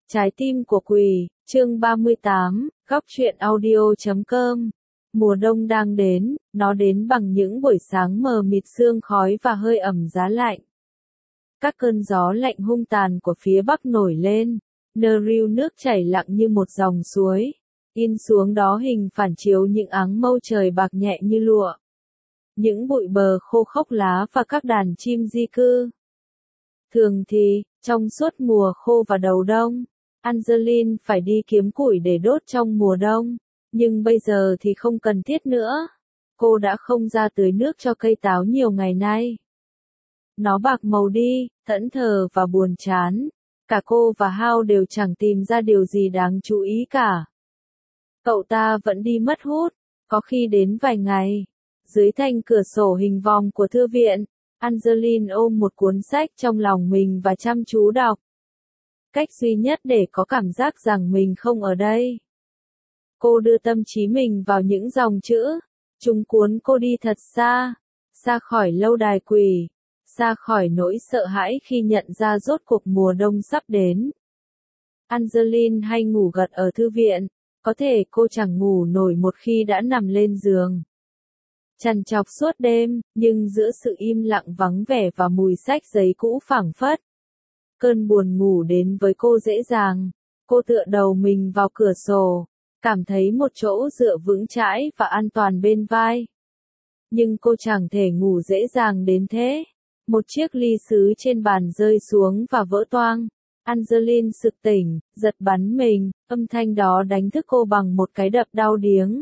Trái tim của quỷ, chương 38, góc truyện audio.com. Mùa đông đang đến, nó đến bằng những buổi sáng mờ mịt sương khói và hơi ẩm giá lạnh. Các cơn gió lạnh hung tàn của phía bắc nổi lên, nơ riu nước chảy lặng như một dòng suối, in xuống đó hình phản chiếu những áng mây trời bạc nhẹ như lụa. Những bụi bờ khô khốc lá và các đàn chim di cư. Thường thì, trong suốt mùa khô và đầu đông, Angeline phải đi kiếm củi để đốt trong mùa đông, nhưng bây giờ thì không cần thiết nữa. Cô đã không ra tưới nước cho cây táo nhiều ngày nay. Nó bạc màu đi, thẫn thờ và buồn chán. Cả cô và Hao đều chẳng tìm ra điều gì đáng chú ý cả. Cậu ta vẫn đi mất hút, có khi đến vài ngày. Dưới thanh cửa sổ hình vòm của thư viện, Angeline ôm một cuốn sách trong lòng mình và chăm chú đọc. Cách duy nhất để có cảm giác rằng mình không ở đây. Cô đưa tâm trí mình vào những dòng chữ. Chúng cuốn cô đi thật xa, xa khỏi lâu đài quỷ, xa khỏi nỗi sợ hãi khi nhận ra rốt cuộc mùa đông sắp đến. Angeline hay ngủ gật ở thư viện, có thể cô chẳng ngủ nổi một khi đã nằm lên giường. Trằn trọc suốt đêm, nhưng giữa sự im lặng vắng vẻ và mùi sách giấy cũ phảng phất, cơn buồn ngủ đến với cô dễ dàng. Cô tựa đầu mình vào cửa sổ, cảm thấy một chỗ dựa vững chãi và an toàn bên vai. Nhưng cô chẳng thể ngủ dễ dàng đến thế. Một chiếc ly sứ trên bàn rơi xuống và vỡ toang. Angeline sực tỉnh, giật bắn mình, âm thanh đó đánh thức cô bằng một cái đập đau điếng.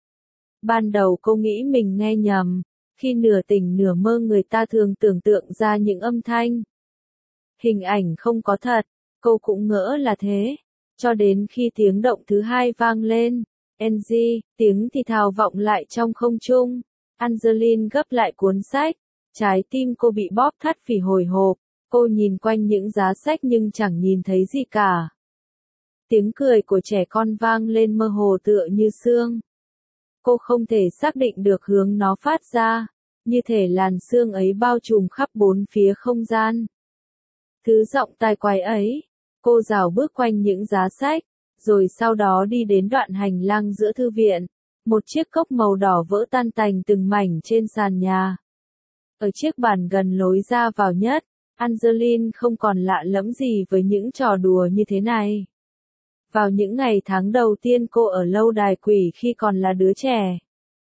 Ban đầu cô nghĩ mình nghe nhầm, khi nửa tỉnh nửa mơ người ta thường tưởng tượng ra những âm thanh. Hình ảnh không có thật, cô cũng ngỡ là thế. Cho đến khi tiếng động thứ hai vang lên, Angie, tiếng thì thào vọng lại trong không trung. Angeline gấp lại cuốn sách, trái tim cô bị bóp thắt vì hồi hộp. Cô nhìn quanh những giá sách nhưng chẳng nhìn thấy gì cả. Tiếng cười của trẻ con vang lên mơ hồ tựa như sương. Cô không thể xác định được hướng nó phát ra, như thể làn sương ấy bao trùm khắp bốn phía không gian. Thứ giọng tai quái ấy, cô rảo bước quanh những giá sách, rồi sau đó đi đến đoạn hành lang giữa thư viện. Một chiếc cốc màu đỏ vỡ tan tành từng mảnh trên sàn nhà. Ở chiếc bàn gần lối ra vào nhất, Angeline không còn lạ lẫm gì với những trò đùa như thế này. Vào những ngày tháng đầu tiên cô ở lâu đài quỷ khi còn là đứa trẻ,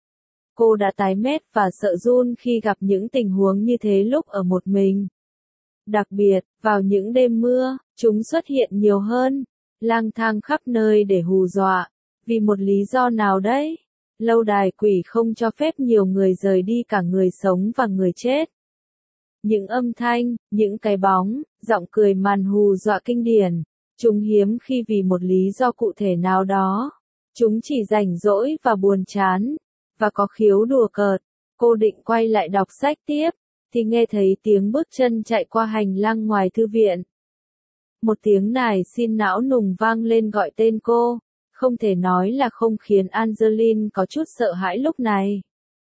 cô đã tái mét và sợ run khi gặp những tình huống như thế lúc ở một mình. Đặc biệt, vào những đêm mưa, chúng xuất hiện nhiều hơn, lang thang khắp nơi để hù dọa. Vì một lý do nào đấy, lâu đài quỷ không cho phép nhiều người rời đi, cả người sống và người chết. Những âm thanh, những cái bóng, giọng cười màn hù dọa kinh điển, chúng hiếm khi vì một lý do cụ thể nào đó. Chúng chỉ rảnh rỗi và buồn chán, và có khiếu đùa cợt. Cô định quay lại đọc sách tiếp, thì nghe thấy tiếng bước chân chạy qua hành lang ngoài thư viện. Một tiếng nài xin não nùng vang lên gọi tên cô, không thể nói là không khiến Angeline có chút sợ hãi lúc này.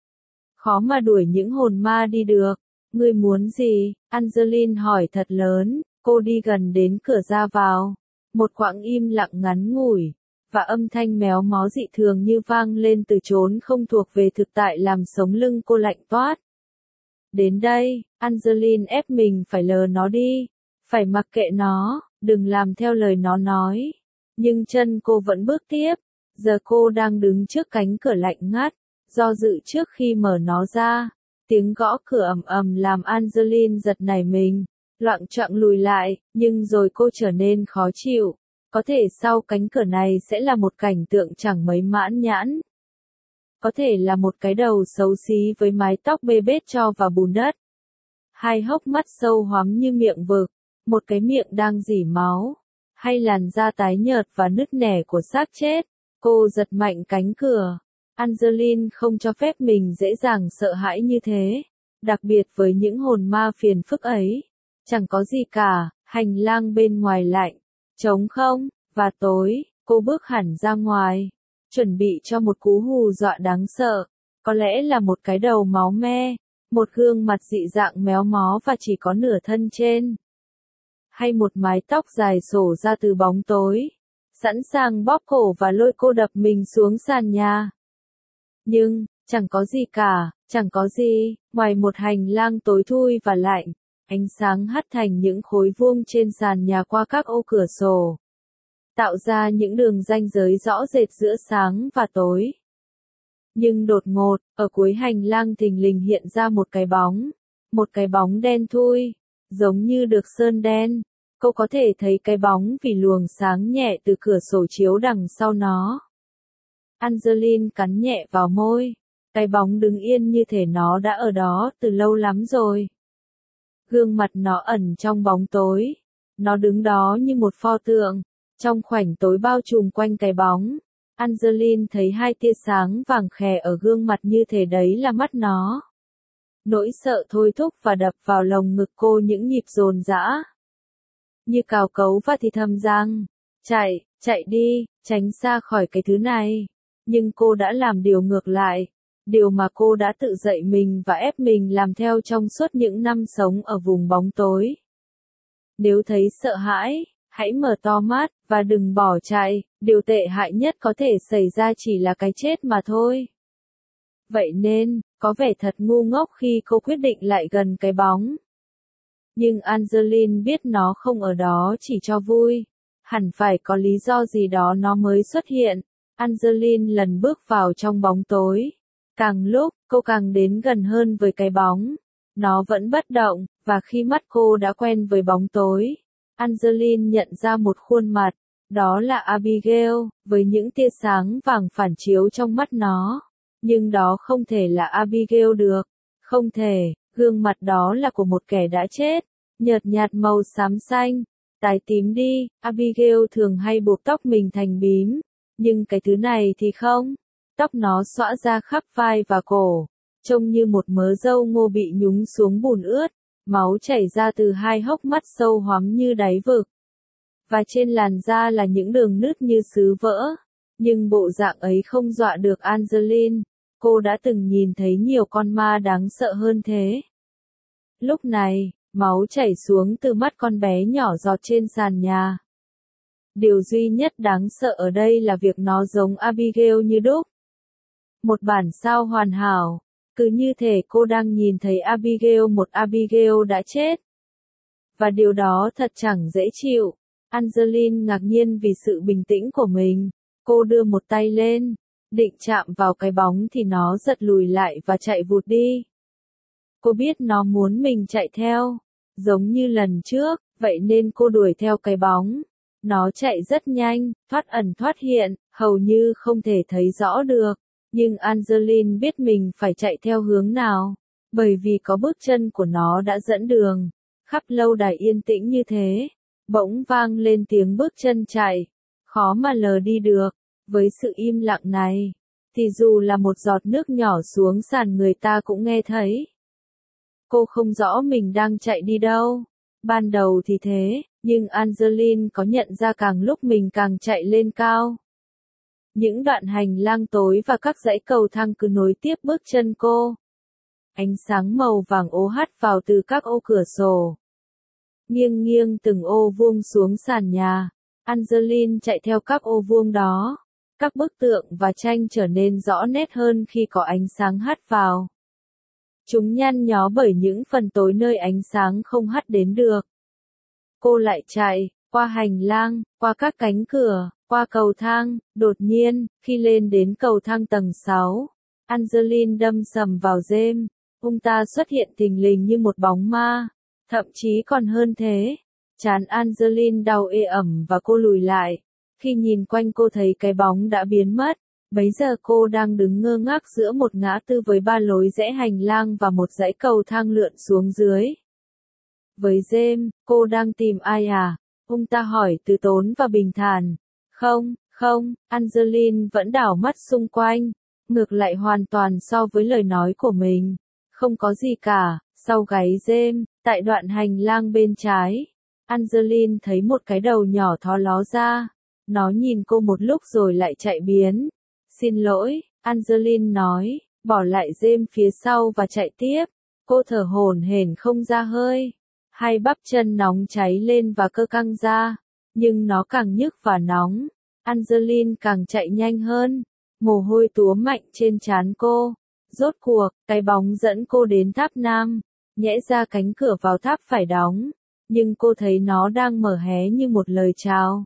Khó mà đuổi những hồn ma đi được. Ngươi muốn gì? Angeline hỏi thật lớn. Cô đi gần đến cửa ra vào. Một quãng im lặng ngắn ngủi, và âm thanh méo mó dị thường như vang lên từ chốn không thuộc về thực tại làm sống lưng cô lạnh toát. Đến đây, Angeline ép mình phải lờ nó đi, phải mặc kệ nó, đừng làm theo lời nó nói. Nhưng chân cô vẫn bước tiếp, giờ cô đang đứng trước cánh cửa lạnh ngắt, do dự trước khi mở nó ra. Tiếng gõ cửa ầm ầm làm Angeline giật nảy mình, loạng choạng lùi lại, nhưng rồi cô trở nên khó chịu. Có thể sau cánh cửa này sẽ là một cảnh tượng chẳng mấy mãn nhãn. Có thể là một cái đầu xấu xí với mái tóc bê bết tro và bùn đất. Hai hốc mắt sâu hoắm như miệng vực, một cái miệng đang rỉ máu, hay làn da tái nhợt và nứt nẻ của xác chết. Cô giật mạnh cánh cửa. Angeline không cho phép mình dễ dàng sợ hãi như thế, đặc biệt với những hồn ma phiền phức ấy. Chẳng có gì cả, hành lang bên ngoài lạnh, trống không, và tối. Cô bước hẳn ra ngoài, chuẩn bị cho một cú hù dọa đáng sợ, có lẽ là một cái đầu máu me, một gương mặt dị dạng méo mó và chỉ có nửa thân trên. hay một mái tóc dài xổ ra từ bóng tối, sẵn sàng bóp cổ và lôi cô đập mình xuống sàn nhà. Nhưng, chẳng có gì cả, chẳng có gì, ngoài một hành lang tối thui và lạnh, ánh sáng hắt thành những khối vuông trên sàn nhà qua các ô cửa sổ, tạo ra những đường ranh giới rõ rệt giữa sáng và tối. Nhưng đột ngột, ở cuối hành lang thình lình hiện ra một cái bóng đen thui, giống như được sơn đen. Cô có thể thấy cái bóng vì luồng sáng nhẹ từ cửa sổ chiếu đằng sau nó. Angeline cắn nhẹ vào môi. Cái bóng đứng yên như thể nó đã ở đó từ lâu lắm rồi. Gương mặt nó ẩn trong bóng tối. Nó đứng đó như một pho tượng. Trong khoảnh tối bao trùm quanh cái bóng, Angeline thấy hai tia sáng vàng khè ở gương mặt như thể đấy là mắt nó. Nỗi sợ thôi thúc và đập vào lồng ngực cô những nhịp dồn dã. Như cào cấu và thì thầm rằng, chạy đi, tránh xa khỏi cái thứ này. Nhưng cô đã làm điều ngược lại, điều mà cô đã tự dạy mình và ép mình làm theo trong suốt những năm sống ở vùng bóng tối. Nếu thấy sợ hãi, hãy mở to mắt, và đừng bỏ chạy, điều tệ hại nhất có thể xảy ra chỉ là cái chết mà thôi. Vậy nên, có vẻ thật ngu ngốc khi cô quyết định lại gần cái bóng. Nhưng Angeline biết nó không ở đó chỉ cho vui. Hẳn phải có lý do gì đó nó mới xuất hiện. Angeline lần bước vào trong bóng tối. Càng lúc, cô càng đến gần hơn với cái bóng. Nó vẫn bất động, và khi mắt cô đã quen với bóng tối, Angeline nhận ra một khuôn mặt. Đó là Abigail, với những tia sáng vàng phản chiếu trong mắt nó. Nhưng đó không thể là Abigail được. Không thể, gương mặt đó là của một kẻ đã chết. Nhợt nhạt màu xám xanh, tái tím đi. Abigail thường hay buộc tóc mình thành bím. Nhưng cái thứ này thì không. Tóc nó xõa ra khắp vai và cổ. Trông như một mớ râu ngô bị nhúng xuống bùn ướt. Máu chảy ra từ hai hốc mắt sâu hoắm như đáy vực. Và trên làn da là những đường nứt như sứ vỡ. Nhưng bộ dạng ấy không dọa được Angeline. Cô đã từng nhìn thấy nhiều con ma đáng sợ hơn thế. Lúc này, máu chảy xuống từ mắt con bé nhỏ giọt trên sàn nhà. Điều duy nhất đáng sợ ở đây là việc nó giống Abigail như đúc. Một bản sao hoàn hảo, cứ như thể cô đang nhìn thấy Abigail, một Abigail đã chết. Và điều đó thật chẳng dễ chịu. Angeline ngạc nhiên vì sự bình tĩnh của mình. Cô đưa một tay lên, định chạm vào cái bóng thì nó giật lùi lại và chạy vụt đi. Cô biết nó muốn mình chạy theo, giống như lần trước, vậy nên cô đuổi theo cái bóng. Nó chạy rất nhanh, thoát ẩn thoát hiện, hầu như không thể thấy rõ được. Nhưng Angeline biết mình phải chạy theo hướng nào, bởi vì có bước chân của nó đã dẫn đường. Khắp lâu đài yên tĩnh như thế, bỗng vang lên tiếng bước chân chạy, khó mà lờ đi được. Với sự im lặng này, thì dù là một giọt nước nhỏ xuống sàn người ta cũng nghe thấy. Cô không rõ mình đang chạy đi đâu. Ban đầu thì thế, nhưng Angeline có nhận ra càng lúc mình càng chạy lên cao. Những đoạn hành lang tối và các dãy cầu thang cứ nối tiếp bước chân cô. Ánh sáng màu vàng ố hắt vào từ các ô cửa sổ. Nghiêng nghiêng từng ô vuông xuống sàn nhà. Angeline chạy theo các ô vuông đó. Các bức tượng và tranh trở nên rõ nét hơn khi có ánh sáng hắt vào. Chúng nhăn nhó bởi những phần tối nơi ánh sáng không hắt đến được. Cô lại chạy, qua hành lang, qua các cánh cửa, qua cầu thang. Đột nhiên, khi lên đến cầu thang tầng 6, Angeline đâm sầm vào James. Ông ta xuất hiện thình lình như một bóng ma. Thậm chí còn hơn thế. Trán Angeline đau ê ẩm và cô lùi lại. Khi nhìn quanh cô thấy cái bóng đã biến mất. Bấy giờ cô đang đứng ngơ ngác giữa một ngã tư với 3 lối rẽ hành lang và một dãy cầu thang lượn xuống dưới. Với James, cô đang tìm ai à? Ông ta hỏi từ tốn và bình thản. Không, Angeline vẫn đảo mắt xung quanh. Ngược lại hoàn toàn so với lời nói của mình. Không có gì cả. Sau gáy James, tại đoạn hành lang bên trái, Angeline thấy một cái đầu nhỏ thó ló ra. Nó nhìn cô một lúc rồi lại chạy biến. Xin lỗi, Angeline nói, bỏ lại James phía sau và chạy tiếp. Cô thở hổn hển không ra hơi. Hai bắp chân nóng cháy lên và cơ căng ra, nhưng nó càng nhức và nóng. Angeline càng chạy nhanh hơn, mồ hôi túa mạnh trên trán cô. Rốt cuộc, cái bóng dẫn cô đến tháp nam, nhẽ ra cánh cửa vào tháp phải đóng, nhưng cô thấy nó đang mở hé như một lời chào.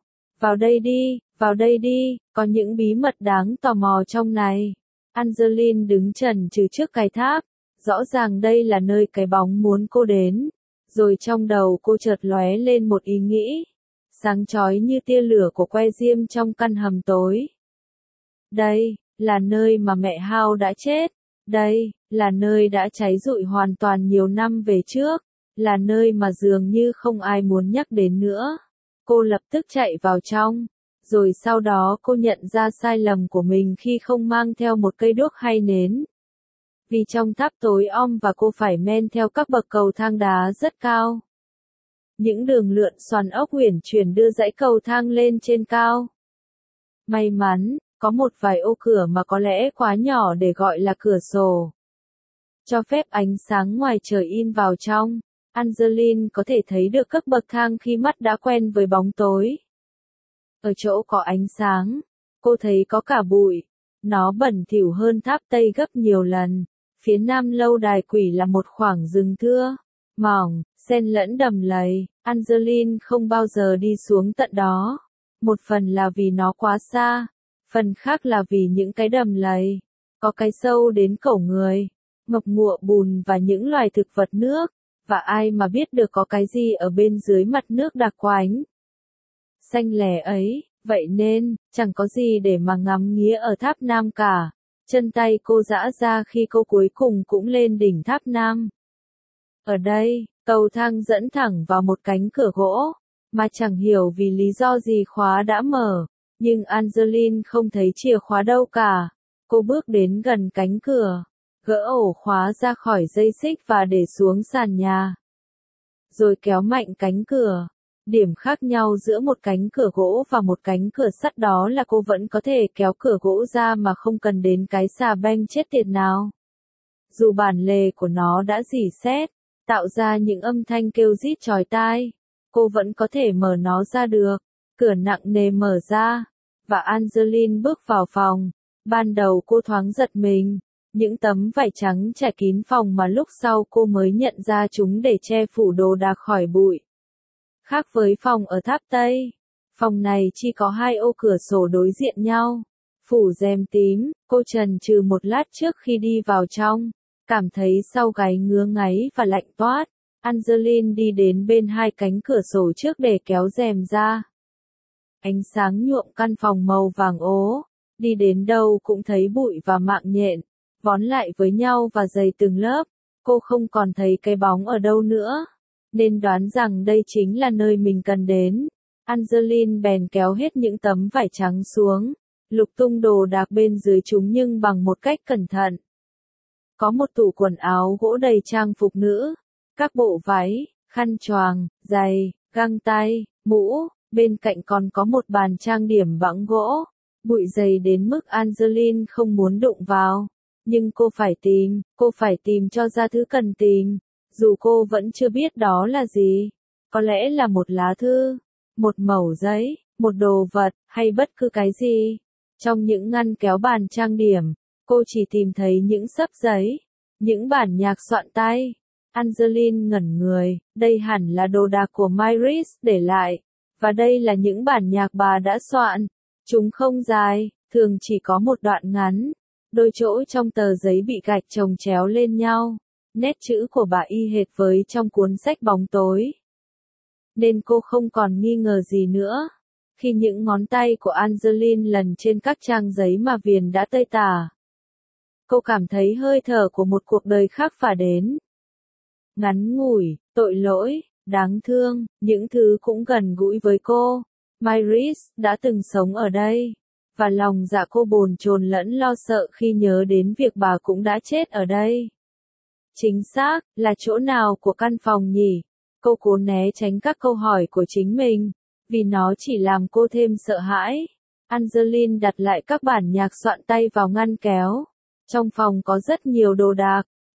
Vào đây đi, có những bí mật đáng tò mò trong này. Angeline đứng chần chừ trước cái tháp, rõ ràng đây là nơi cái bóng muốn cô đến. Rồi trong đầu cô chợt lóe lên một ý nghĩ, sáng chói như tia lửa của que diêm trong căn hầm tối. Đây là nơi mà mẹ Hao đã chết. Đây là nơi đã cháy rụi hoàn toàn nhiều năm về trước. Là nơi mà dường như không ai muốn nhắc đến nữa. Cô lập tức chạy vào trong. Rồi sau đó cô nhận ra sai lầm của mình khi không mang theo một cây đuốc hay nến. Vì trong tháp tối om và cô phải men theo các bậc cầu thang đá rất cao. Những đường lượn xoắn ốc uyển chuyển đưa dãy cầu thang lên trên cao. May mắn, có một vài ô cửa mà có lẽ quá nhỏ để gọi là cửa sổ, cho phép ánh sáng ngoài trời in vào trong. Angeline có thể thấy được các bậc thang khi mắt đã quen với bóng tối. Ở chỗ có ánh sáng, cô thấy có cả bụi. Nó bẩn thỉu hơn tháp Tây gấp nhiều lần. Phía nam lâu đài quỷ là một khoảng rừng thưa, mỏng, xen lẫn đầm lầy. Angeline không bao giờ đi xuống tận đó. Một phần là vì nó quá xa, phần khác là vì những cái đầm lầy, có cái sâu đến cổ người, ngập ngụa bùn và những loài thực vật nước, và ai mà biết được có cái gì ở bên dưới mặt nước đặc quánh xanh lẻ ấy, vậy nên, chẳng có gì để mà ngắm nghía ở tháp Nam cả. Chân tay cô giã ra khi cô cuối cùng cũng lên đỉnh tháp Nam. Ở đây, cầu thang dẫn thẳng vào một cánh cửa gỗ, mà chẳng hiểu vì lý do gì khóa đã mở, nhưng Angeline không thấy chìa khóa đâu cả. Cô bước đến gần cánh cửa, gỡ ổ khóa ra khỏi dây xích và để xuống sàn nhà. Rồi kéo mạnh cánh cửa. Điểm khác nhau giữa một cánh cửa gỗ và một cánh cửa sắt đó là cô vẫn có thể kéo cửa gỗ ra mà không cần đến cái xà beng chết tiệt nào. Dù bản lề của nó đã rỉ sét, tạo ra những âm thanh kêu rít chói tai, cô vẫn có thể mở nó ra được. Cửa nặng nề mở ra, và Angeline bước vào phòng. Ban đầu cô thoáng giật mình, những tấm vải trắng trải kín phòng mà lúc sau cô mới nhận ra chúng để che phủ đồ đạc khỏi bụi. Khác với phòng ở tháp Tây, phòng này chỉ có hai ô cửa sổ đối diện nhau, phủ rèm tím. Cô chần chừ một lát trước khi đi vào trong, cảm thấy sau gáy ngứa ngáy và lạnh toát. Angeline đi đến bên hai cánh cửa sổ trước để kéo rèm ra. Ánh sáng nhuộm căn phòng màu vàng ố, đi đến đâu cũng thấy bụi và mạng nhện, vón lại với nhau và dày từng lớp. Cô không còn thấy cái bóng ở đâu nữa, nên đoán rằng đây chính là nơi mình cần đến. Angeline bèn kéo hết những tấm vải trắng xuống, lục tung đồ đạc bên dưới chúng nhưng bằng một cách cẩn thận. Có một tủ quần áo gỗ đầy trang phục nữ, các bộ váy, khăn choàng, giày, găng tay, mũ, bên cạnh còn có một bàn trang điểm bằng gỗ, bụi dày đến mức Angeline không muốn đụng vào. Nhưng cô phải tìm cho ra thứ cần tìm, dù cô vẫn chưa biết đó là gì. Có lẽ là một lá thư, một mẩu giấy, một đồ vật, hay bất cứ cái gì. Trong những ngăn kéo bàn trang điểm, cô chỉ tìm thấy những xấp giấy, những bản nhạc soạn tay. Angeline ngẩn người, đây hẳn là đồ đạc của Myris để lại, và đây là những bản nhạc bà đã soạn. Chúng không dài, thường chỉ có một đoạn ngắn. Đôi chỗ trong tờ giấy bị gạch chồng chéo lên nhau, nét chữ của bà y hệt với trong cuốn sách bóng tối. Nên cô không còn nghi ngờ gì nữa. Khi những ngón tay của Angeline lần trên các trang giấy mà viền đã tơi tả, cô cảm thấy hơi thở của một cuộc đời khác phả đến. Ngắn ngủi, tội lỗi, đáng thương, những thứ cũng gần gũi với cô. Myris đã từng sống ở đây, và lòng dạ cô bồn chồn lẫn lo sợ khi nhớ đến việc bà cũng đã chết ở đây. Chính xác, là chỗ nào của căn phòng nhỉ? Cô cố né tránh các câu hỏi của chính mình, vì nó chỉ làm cô thêm sợ hãi. Angeline đặt lại các bản nhạc soạn tay vào ngăn kéo. Trong phòng có rất nhiều đồ đạc,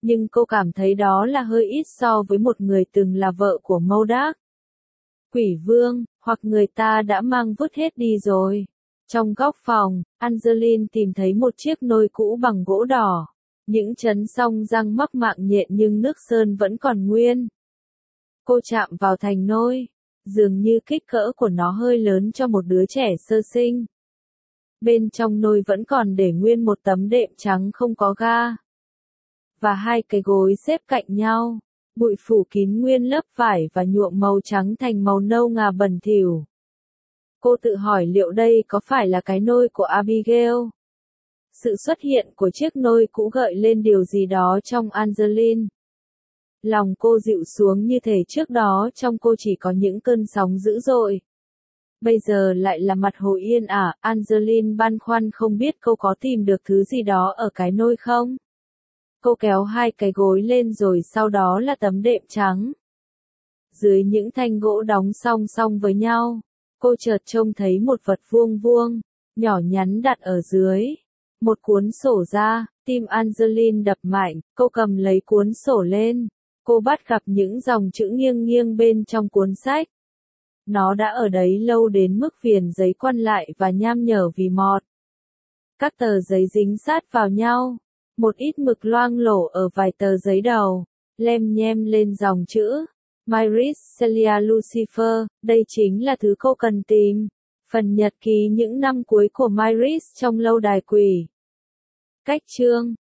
nhưng cô cảm thấy đó là hơi ít so với một người từng là vợ của Modak. Quỷ vương, hoặc người ta đã mang vứt hết đi rồi. Trong góc phòng, Angeline tìm thấy một chiếc nôi cũ bằng gỗ đỏ. Những chấn song răng mắc mạng nhện nhưng nước sơn vẫn còn nguyên. Cô chạm vào thành nôi. Dường như kích cỡ của nó hơi lớn cho một đứa trẻ sơ sinh. Bên trong nôi vẫn còn để nguyên một tấm đệm trắng không có ga. Và hai cái gối xếp cạnh nhau. Bụi phủ kín nguyên lớp vải và nhuộm màu trắng thành màu nâu ngà bẩn thỉu. Cô tự hỏi liệu đây có phải là cái nôi của Abigail? Sự xuất hiện của chiếc nôi cũ gợi lên điều gì đó trong Angeline. Lòng cô dịu xuống như thể trước đó trong cô chỉ có những cơn sóng dữ dội. Bây giờ lại là mặt hồ yên ả, Angeline băn khoăn không biết cô có tìm được thứ gì đó ở cái nôi không? Cô kéo hai cái gối lên rồi sau đó là tấm đệm trắng. Dưới những thanh gỗ đóng song song với nhau, cô chợt trông thấy một vật vuông vuông, nhỏ nhắn đặt ở dưới. Một cuốn sổ ra, tim Angeline đập mạnh, cô cầm lấy cuốn sổ lên. Cô bắt gặp những dòng chữ nghiêng nghiêng bên trong cuốn sách. Nó đã ở đấy lâu đến mức viền giấy quăn lại và nham nhở vì mọt. Các tờ giấy dính sát vào nhau. Một ít mực loang lổ ở vài tờ giấy đầu. Lem nhem lên dòng chữ. Myris Celia Lucifer, đây chính là thứ cô cần tìm. Phần nhật ký những năm cuối của Myris trong lâu đài quỷ. Cách chương